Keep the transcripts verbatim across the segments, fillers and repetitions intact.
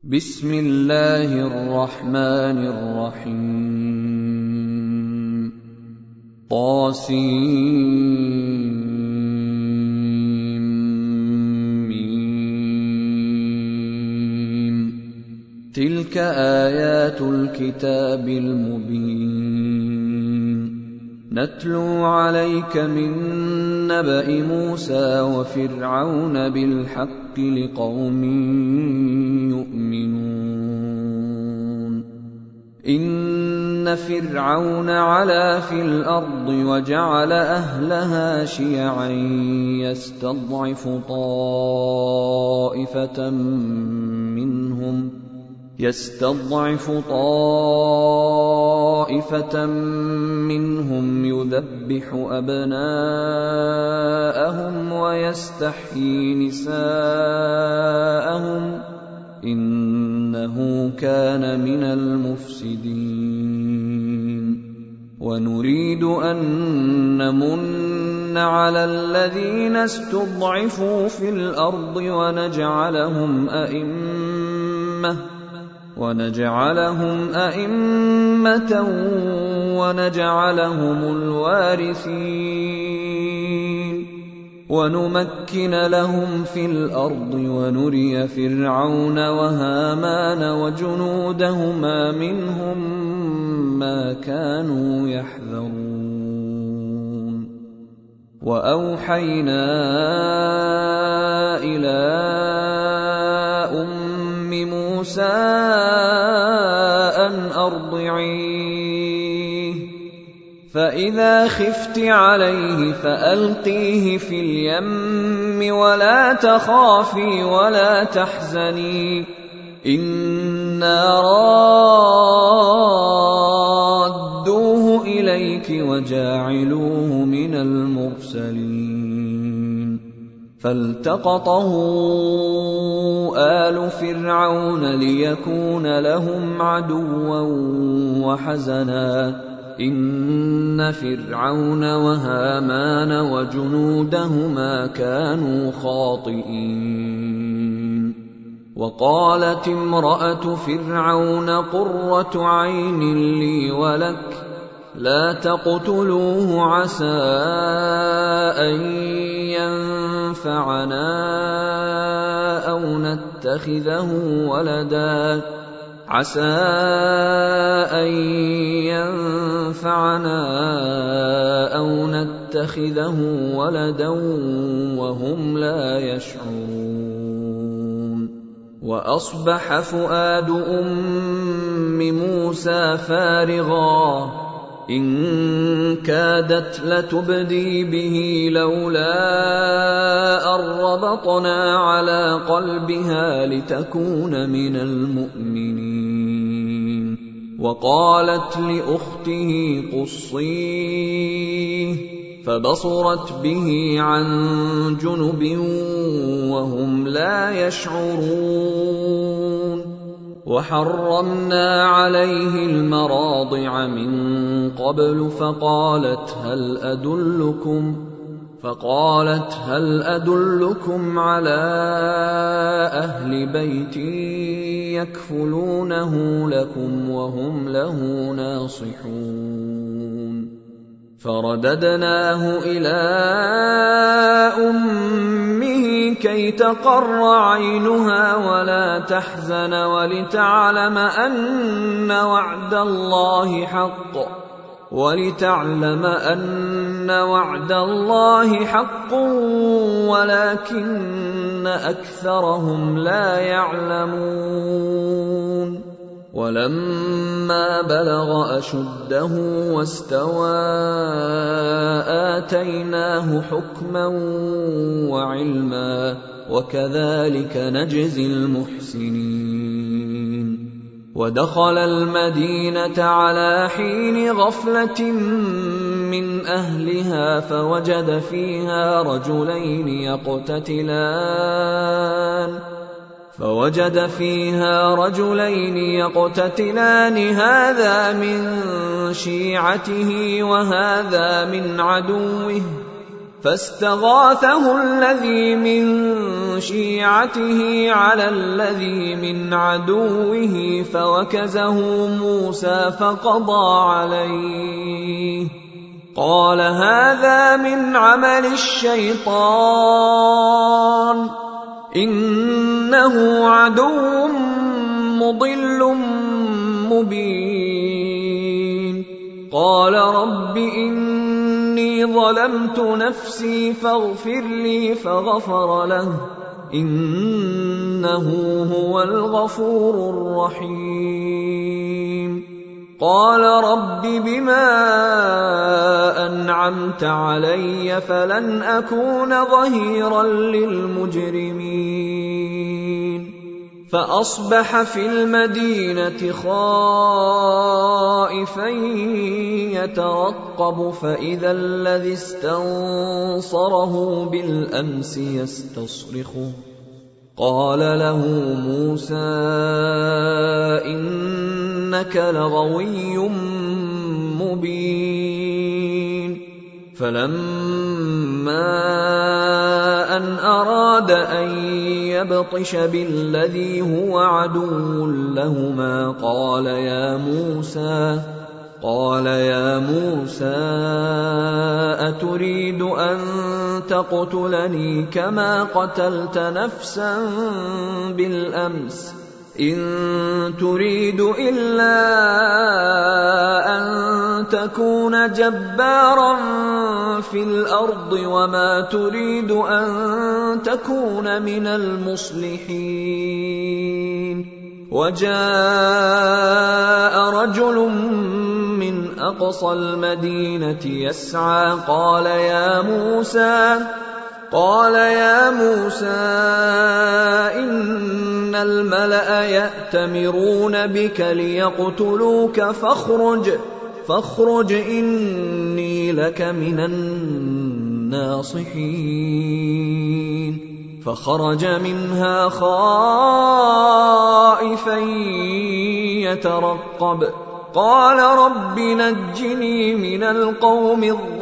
بسم الله الرحمن الرحيم طاسيم تلك آيات الكتاب المبين نتلو عليك من نبأ موسى وفرعون بالحق لقوم يؤمنون إن فرعون علا في الأرض وجعل أهلها شيعا يستضعف طائفة منهم يستضعف طائفة منهم يذبح أبناءهم ويستحيي نساءهم إنه كان من المفسدين ونريد أن نمن على الذين استضعفوا في الأرض ونجعلهم أئمة ونجعلهم أئمة ونجعلهم الوارثين ونمكن لهم في الأرض ونري فرعون وهامان وجنودهما منهم ما كانوا يحذرون وأوحينا إلى أم موسى أن أرضعيه فإذا خفت عليه فألقيه في اليم ولا تخافي ولا تحزني إنا رادوه إليك وجاعلوه من المرسلين فالتقطه آل فرعون ليكون لهم عدوا وحزنا إن فرعون وهامان وجنودهما كانوا خاطئين وقالت امرأة فرعون قرة عين لي ولك لا تقتلوه عسى أن ينفعنا أو نتخذه ولدا عسى أن ينفعنا أو نتخذه ولدا وهم لا يشعرون وأصبح فؤاد أم موسى فارغا إن كادت لتبدي به لولا أن ربطنا على قلبها لتكون من المؤمنين وقالت لأخته قصيه فبصرت به عن جنب وهم لا يشعرون وحرمنا عليه المراضع من قبل فقالت هل أدلكم فقالت هل أدلكم على أهل بيت يكفلونه لكم وهم له ناصحون فرددناه إلى أمه كي تقر عينها ولا تحزن ولتعلم أن وعد الله حق ولتعلم أن وعد الله حق ولكن أكثرهم لا يعلمون ولما بلغ أشده واستوى آتيناه حكما وعلما وكذلك نجزي المحسنين ودخل المدينة على حين غفلة من أهلها فوجد فيها رجلين يقتتلان فوجد فيها رجلين يقتتلان هذا من شيعته وهذا من عدوه فاستغاثه الذي من شيعته على الذي من عدوه فوكزه موسى فقضى عليه. قال هذا من عمل الشيطان إنه عدو مضل مبين. قال رب إني ظلمت نفسي فاغفر لي فغفر له إنه هو الغفور الرحيم. قال رب بما أنعمت علي فلن أكون ظهيرا للمجرمين. فأصبح في المدينة خائفا يترقب فإذا الذي استنصره بالأمس يستصرخه. قال له موسى إنك لغوي مبين. فلما أن أراد أن يبطش بالذي هو عدو لهما قال يا موسى قال يا موسى أتريد أن تقتلني كما قتلت نفسا بالأمس إن تريد إلا أن تكون جبارا في الأرض وما تريد أن تكون من المصلحين. وجاء رجل من أقصى المدينة يسعى قال يا موسى قال يا موسى إن الملأ يأتمرون بك ليقتلوك فاخرج فاخرج إني لك من الناصحين. فخرج منها خائفا يترقب قال رب نجني من القوم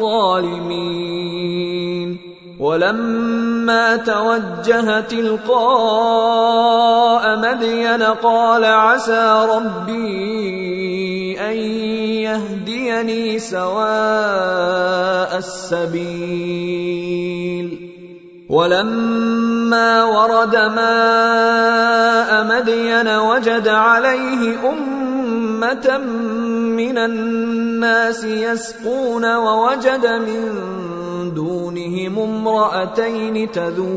الظالمين. ولما توجه تلقاء مدين قال عسى ربي أن يهديني سواء السبيل. ولما ورد ماء مدين وجد عليه أمة من الناس يسقون ووجد من دونهم امرأتين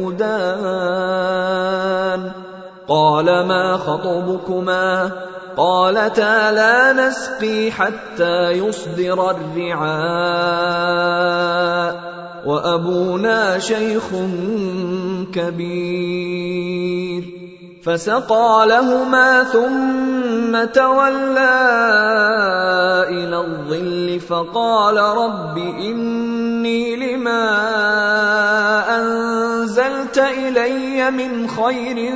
تذودان. قال ما خطبكما قالتا لا نسقي حتى يصدر الرعاء وأبونا شيخ كبير. فسقى لهما ثم تولى إلى الظل فقال رب إني لما أنزلت إلي من خير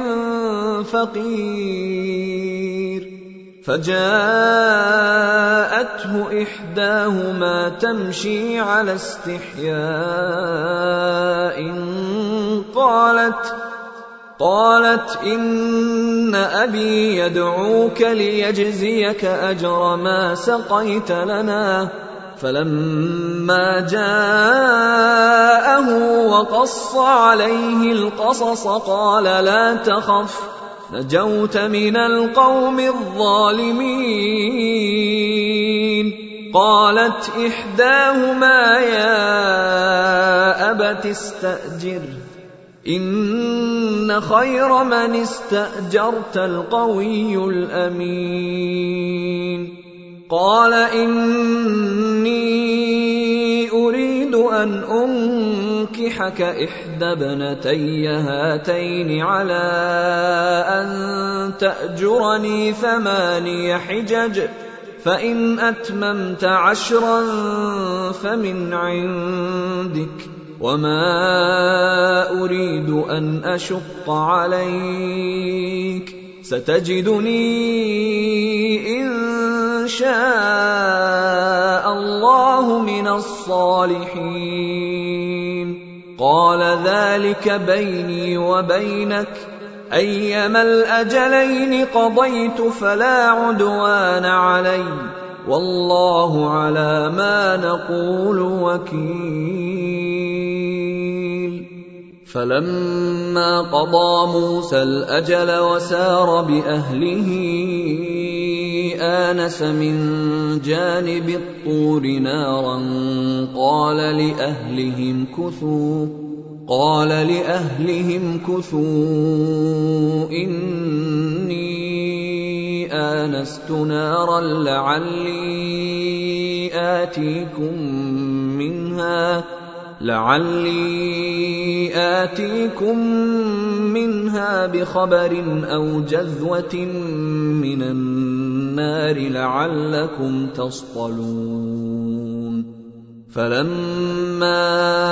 فقير. فجاءته إحداهما تمشي على استحياء قالت قالت إن أبي يدعوك ليجزيك أجر ما سقيت لنا. فلما جاءه وقص عليه القصص قال لا تخف نجوت من القوم الظالمين. قالت إحداهما يا أبت استأجره إن خير من استأجرت القوي الأمين. قال إني أريد أن أنكحك إحدى ابنتي هاتين على أن تأجرني ثماني حجج فإن أتممت عشرا فمن عندك وما أريد أن أشق عليك ستجدني إن شاء الله من الصالحين. قال ذلك بيني وبينك أيما الأجلين قضيت فلا عدوان علي والله على ما نقول وكيل. فلما قضى موسى الأجل وسار بأهله آنس من جانب الطور نارا قال لأهلهم كثوا قال لأهلهم كثوا إني آنست نارا لعلي آتيكم منها لعلي آتيكم منها بخبر أو جذوة من النار لعلكم تصطلون. فلما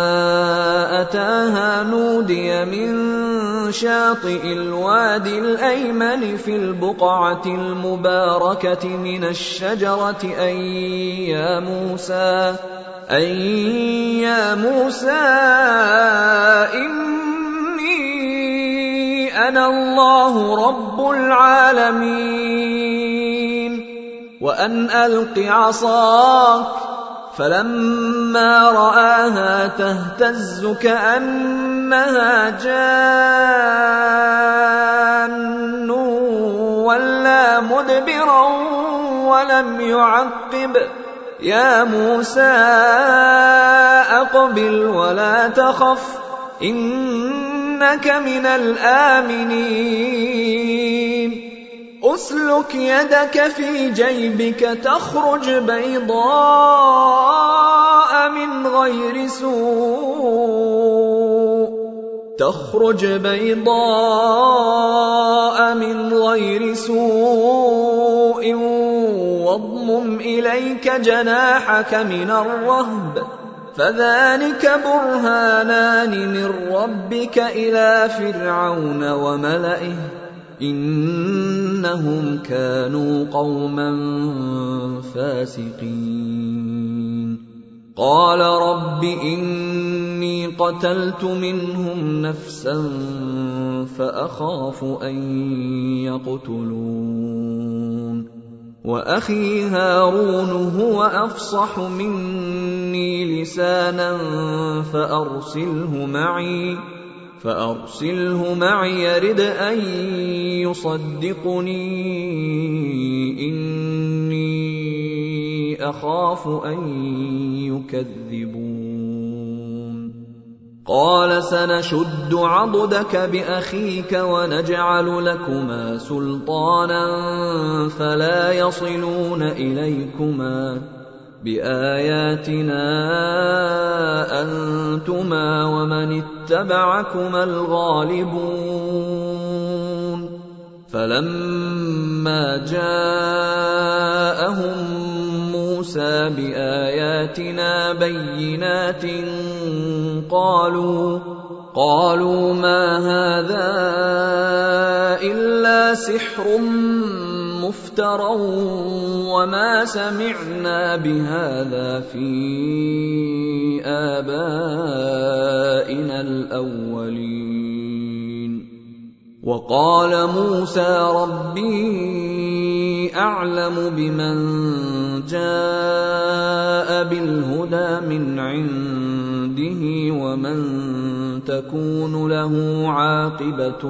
أتاها نودي من شاطئ الوادي الأيمن في البقعة المباركة من الشجرة أن يا موسى أن يا موسى إني أنا الله رب العالمين وأن ألق عصاك. فلما رآها تهتز كأنها جان ولا مدبرا ولم يعقب يا موسى أقبل ولا تخف إنك من الآمنين. أسلك يدك في جيبك تخرج بيضاء من غير سوء تخرج بيضاء من غير سوء واضمم إليك جناحك من الرهب فذلك برهانان من ربك إلى فرعون وملئه إنهم كانوا قوما فاسقين. قال رب إني قتلت منهم نفسا فأخاف أن يقتلون وأخي هارون هو أفصح مني لسانا فأرسله معي فأرسله معي يرد أن يصدقني إني أخاف أن يكذبون. قال سنشد عضدك بأخيك ونجعل لكما سلطانا فلا يصلون إليكما بآياتنا أنتما ومن اتبعكما الغالبون. فلما جاءهم موسى بآياتنا بينات قالوا قالوا ما هذا إلا سحر مفترى وما سمعنا بهذا في آبائنا الأولين. وقال موسى ربي أعلم بمن جاء بالهدى من عنده ومن تكون له عاقبة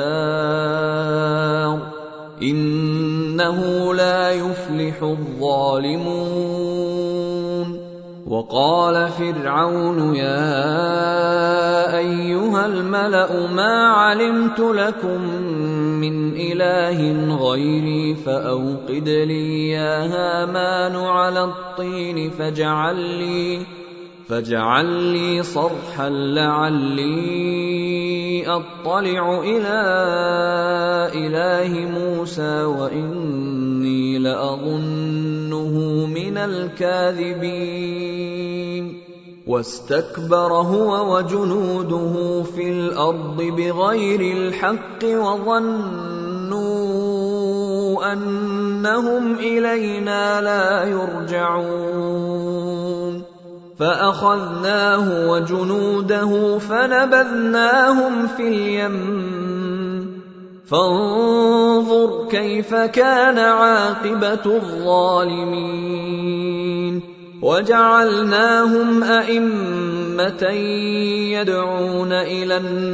الدار إنه لا يفلح الظالمون. وقال فرعون يا أيها الملأ ما علمت لكم من إله غيري فأوقد لي يا هامان على الطين فاجعل لي فاجعل لي صرحا لعلي أطلع إلى إله موسى وإني لأظنه من الكاذبين. واستكبر هو وجنوده في الأرض بغير الحق وظنوا أنهم إلينا لا يرجعون. فأخذناه وجنوده فنبذناهم في اليم فانظر كيف كان عاقبة الظالمين وجعلناهم أئمة يدعون إلى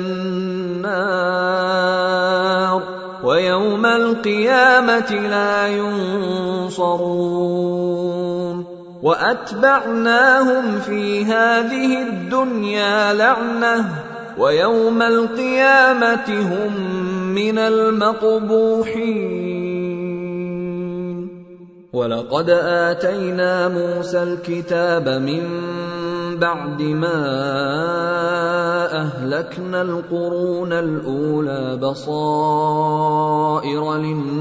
النار ويوم القيامة لا ينصرون وأتبعناهم في هذه الدنيا لعنة ويوم القيامة هم من المقبوحين ولقد آتينا موسى الكتاب من بعد ما أهلكنا القرون الأولى بصائر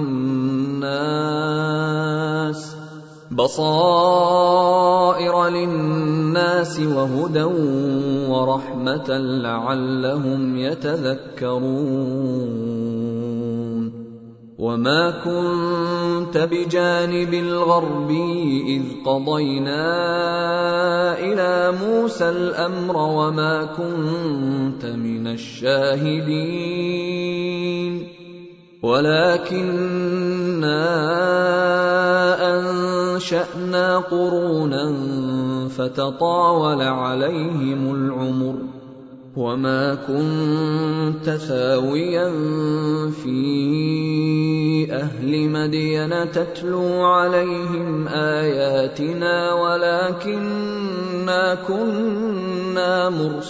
للناس بصائر للناس وهدى ورحمة لعلهم يتذكرون وما كنت بجانب الغربي إذ قضينا إلى موسى الأمر وما كنت من الشاهدين ولكننا أنشأنا قرونا فتطاول عليهم العمر وما كنت ثاويا في أهل مدين تتلو عليهم آياتنا ولكننا كنا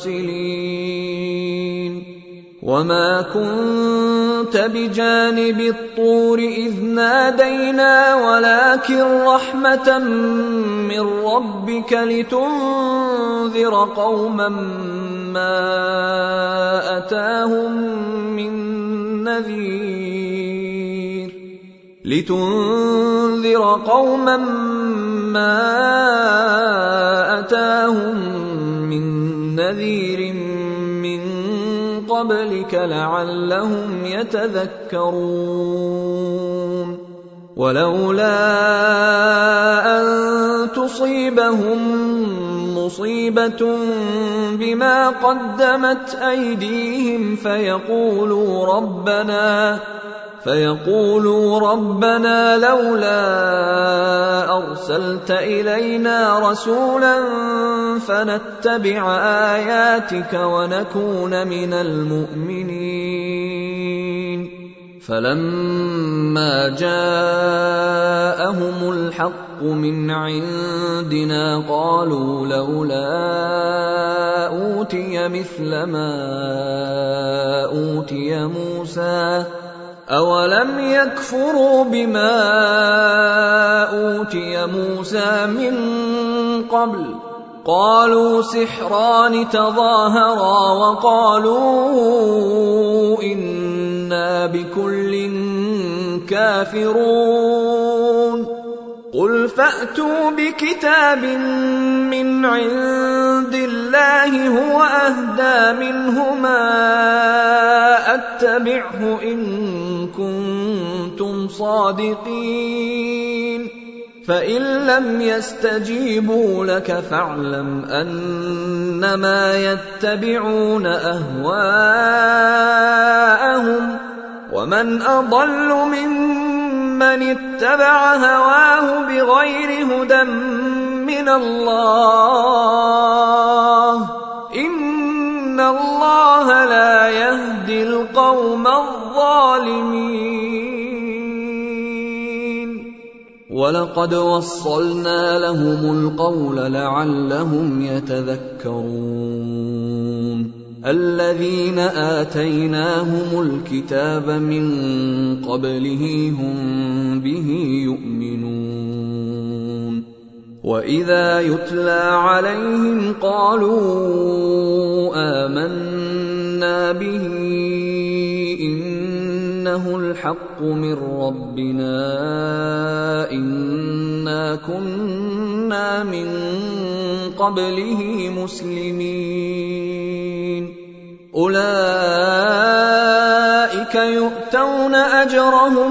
مرسلين وما كنت بجانب الطور إذ نادينا ولكن رحمة من ربك لتنذر قوما ما أتاهم من نذير لتنذر قوما ما أتاهم من نذير من قبلك لعلهم يتذكرون ولولا أن تصيبهم مصيبة بما قدمت أيديهم فيقولوا ربنا فيقولوا ربنا لولا أرسلت إلينا رسولا فنتبع آياتك ونكون من المؤمنين فلما جاءهم الحق من عندنا قالوا لولا أوتي مثل ما أوتي موسى أولم يكفروا بما أوتي موسى من قبل قالوا سحران تظاهرا وقالوا إنا بكل كافرون قل فأتوا بكتاب من عند الله هو أهدى منهما أتبعه إن كنتم صادقين فإن لم يستجيبوا لك فاعلم أنما يتبعون أهواءهم ومن أضل ممن اتبع هواه بغير هدى من الله إن الله لا يهدي القوم الظالمين ولقد وصلنا لهم القول لعلهم يتذكرون الذين آتيناهم الكتاب من قبله هم به يؤمنون وإذا يتلى عليهم قالوا آمنا به إنه الحق من ربنا إنا كنا من قبله مسلمين أولئك أولئك يؤتون أجرهم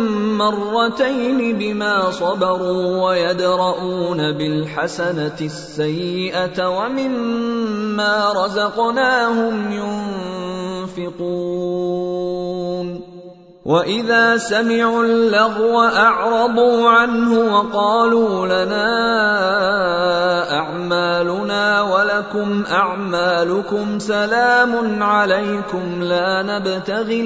مرتين بما صبروا ويدرؤون بالحسنة السيئة ومما رزقناهم ينفقون وإذا سمعوا اللغو أعرضوا عنه وقالوا لنا أعمالنا ولكم أعمالكم سلام عليكم لا نبتغي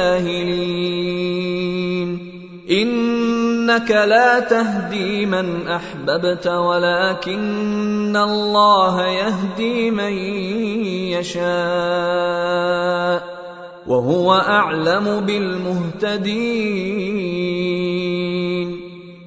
الجاهلين إنك لا تهدي من أحببت ولكن الله يهدي من يشاء وهو أعلم بالمهتدين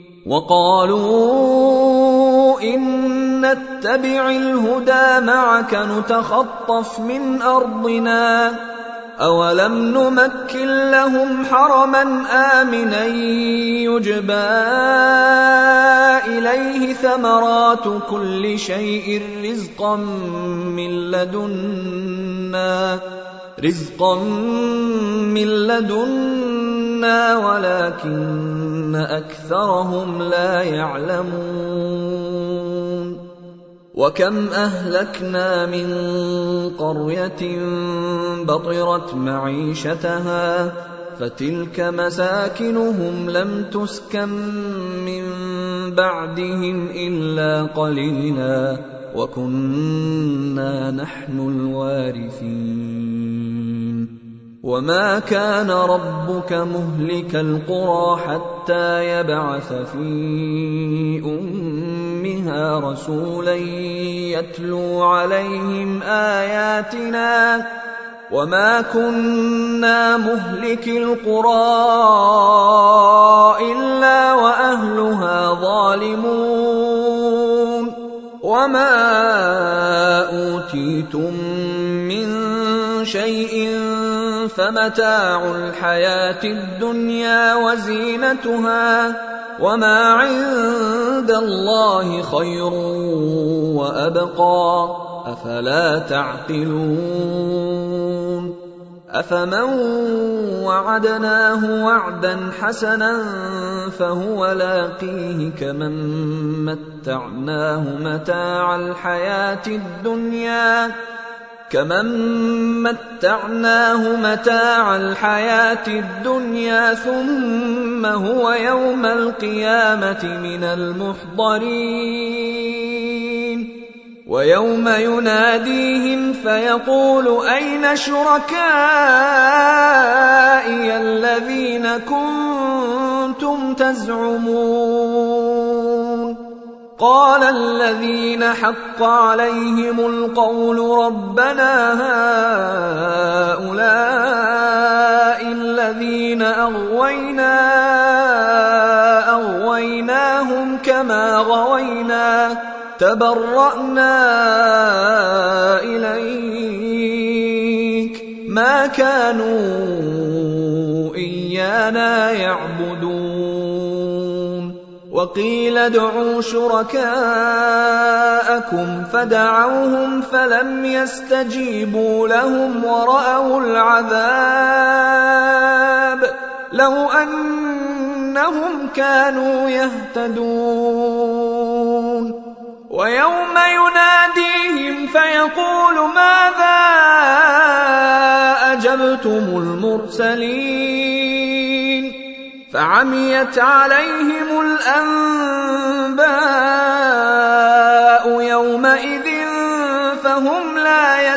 وقالوا إن نتبع الهدى معك نتخطف من أرضنا أولم نمكن لهم حرما آمنا يجبى إليه ثمرات كل شيء رزقا من لدنا رزقا من لدنا ولكن أكثرهم لا يعلمون وكم أهلكنا من قرية بطرت معيشتها فتلك مساكنهم لم تسكن من بعدهم إلا قليلا وكنا نحن الوارثين وما كان ربك مهلك القرى حتى يبعث في أمها رسولا يتلو عليهم آياتنا وما كنا مهلك القرى إلا وأهلها ظالمون وما أوتيتم من شيء فمتاع الحياة الدنيا وزينتها وما عند الله خير وأبقى أفلا تعقلون أفمن وعدناه وعدا حسنا فهو لاقيه كمن متعناه متاع الحياة الدنيا كمن متعناه متاع الحياة الدنيا ثم هو يوم القيامة من المحضرين ويوم يناديهم فيقول أين شركائي الذين كنتم تزعمون قال الذين حق عليهم القول ربنا هؤلاء الذين أغوينا أغويناهم كما غوينا تبرأنا إليك ما كانوا إيانا يعبدون وقيل ادعوا شركاءكم فدعوهم فلم يستجيبوا لهم ورأوا العذاب لو أنهم كانوا يهتدون ويوم يناديهم فيقول ماذا أجبتم المرسلين فعميت عليهم الأنباء يومئذ فهم لا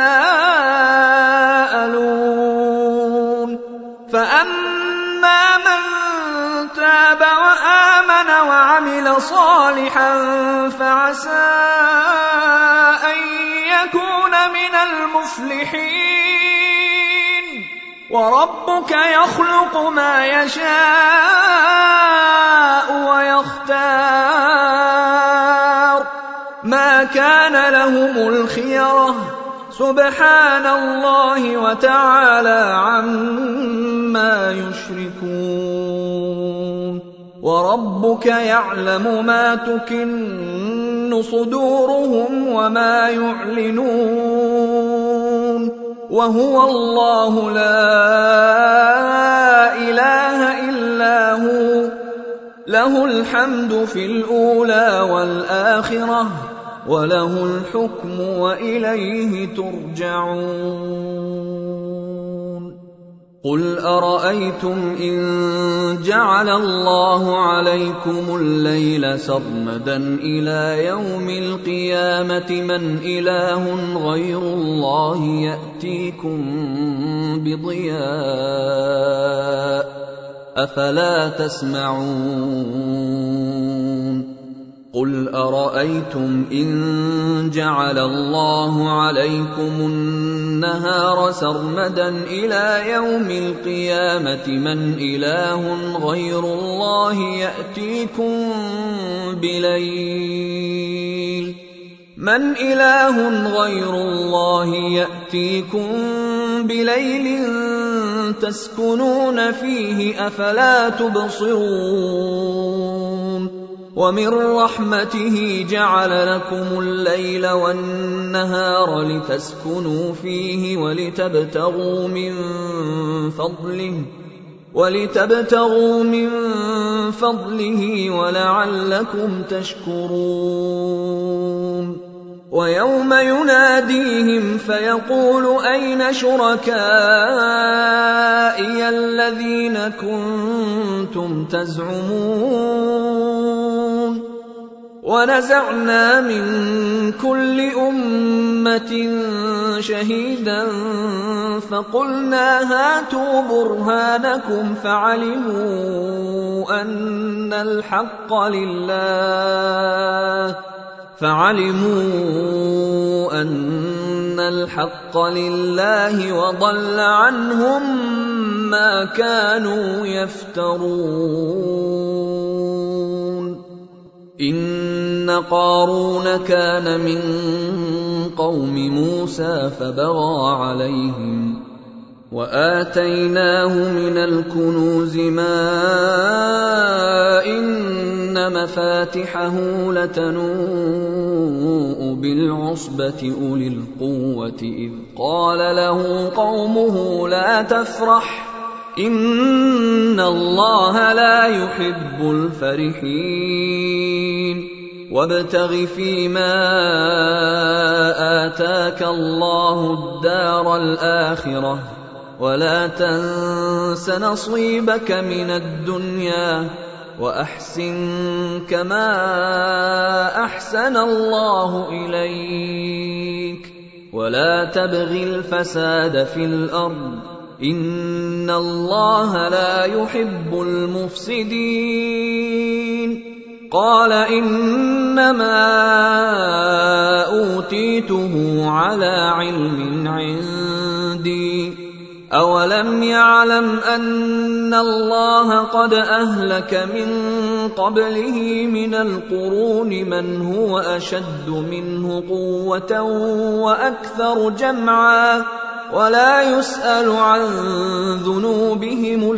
يتساءلون فأما من تاب وآمن وعمل صالحا فعسى أن يكون من المفلحين وربك يخلق ما يشاء ويختار ما كان لهم الخيرة سبحان الله وتعالى عما يشركون وربك يعلم ما تكن صدورهم وما يعلنون وهو الله لا إله إلا هو، له الحمد في الأولى والآخرة، وله الحكم وإليه ترجعون. قل أرأيتم إن جعل الله عليكم الليل سرمدا إلى يوم القيامة من إله غير الله يأتيكم بضياء أفلا تسمعون. قل أرأيتم إن جعل الله عليكم النهار سرمدا إلى يوم القيامة من إله غير الله يأتيكم بليل من إله غير الله يأتيكم بليل تسكنون فيه أفلا تبصرون. ومن رحمته جعل لكم الليل والنهار لتسكنوا فيه ولتبتغوا من فضله ولتبتغوا من فضله ولعلكم تشكرون. ويوم يناديهم فيقول أين شركائي الذين كنتم تزعمون. ونزعنا من كل أمة شهيدا فقلنا هاتوا برهانكم فعلموا أن الحق لله فعلموا أن الحق لله وضل عنهم ما كانوا يفترون. إن قارون كان من قوم موسى فبغى عليهم وآتيناه من الكنوز ما إن مفاتحه لتنوء بالعصبة أولي القوة إذ قال له قومه لا تفرح إن الله لا يحب الفرحين. وابتغ فيما آتاك الله الدار الآخرة ولا تنس نصيبك من الدنيا وأحسن كما أحسن الله إليك ولا تبغ الفساد في الأرض إن الله لا يحب المفسدين. قال إنما أوتيته على علم عندي أولم يعلم أن الله قد أهلك من قبله من القرون من هو أشد منه قوة وأكثر جمعا ولا يسأل عن ذنوبهم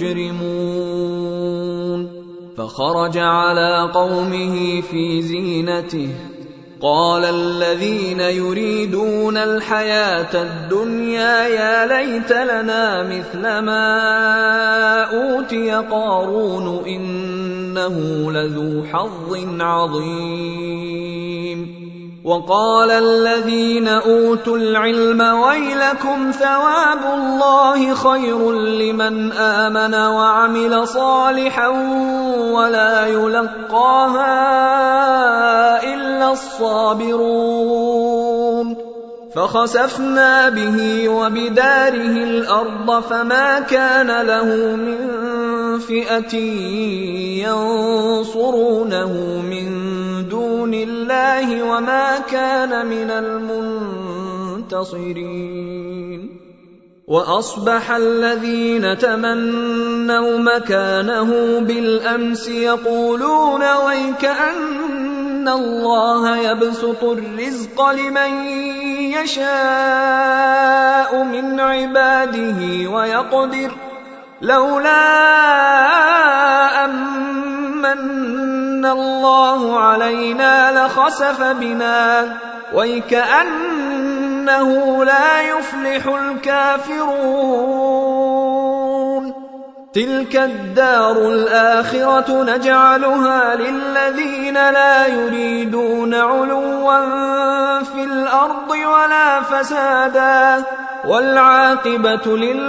المجرمون. فخرج على قومه في زينته قال الذين يريدون الحياة الدنيا يا ليت لنا مثل ما أوتي قارون إنه لذو حظ عظيم. وقال الذين أوتوا العلم ويلكم ثواب الله خير لمن آمن وعمل صالحا ولا يلقاها إلا الصابرون. فخسفنا به وبداره الأرض فما كان له من فئة ينصرونه من دون الله وما كان من المنتصرين. وأصبح الذين تمنوا مكانه بالأمس يقولون ويكأن الله يبسط الرزق لمن يشاء من عباده ويقدر لولا أمن الله علينا لخسف بنا ويكأن إنه لا يفلح الكافرون. تلك الدار الآخرة نجعلها للذين لا يريدون علوا في الأرض ولا فسادا والعاقبة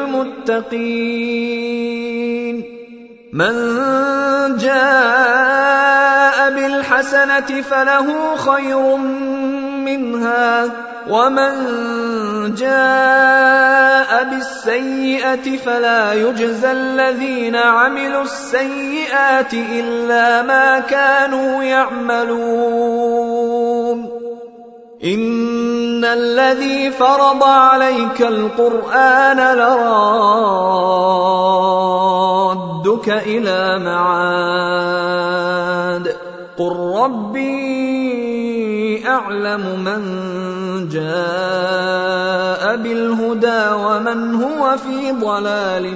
للمتقين. من جاء بالحسنة فله خير منها ومن جاء بالسيئة فلا يجزى الذين عملوا السيئات إلا ما كانوا يعملون. إن الذي فرض عليك القرآن لرادك إلى معاد قل ربي أعلم من جاء بالهدى ومن هو في ضلال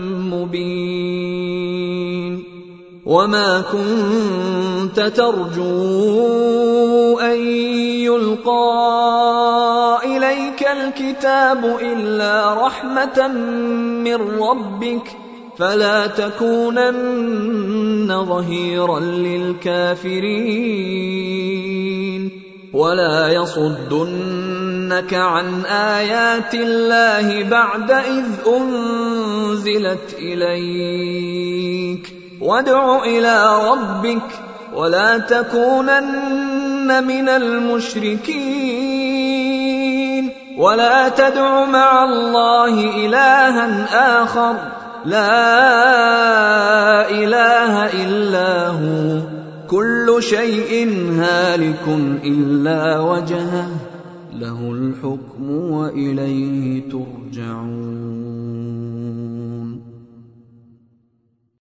مبين. وما كنت ترجو أن يلقى إليك الكتاب إلا رحمة من ربك فلا تكونن ظهيرا للكافرين. ولا يصدنك عن آيات الله بعد إذ أنزلت إليك وادع إلى ربك ولا تكونن من المشركين. ولا تدع مع الله إلها آخر لا إله إلا هو كل شيء هالك إلا وجهه له الحكم وإليه ترجعون.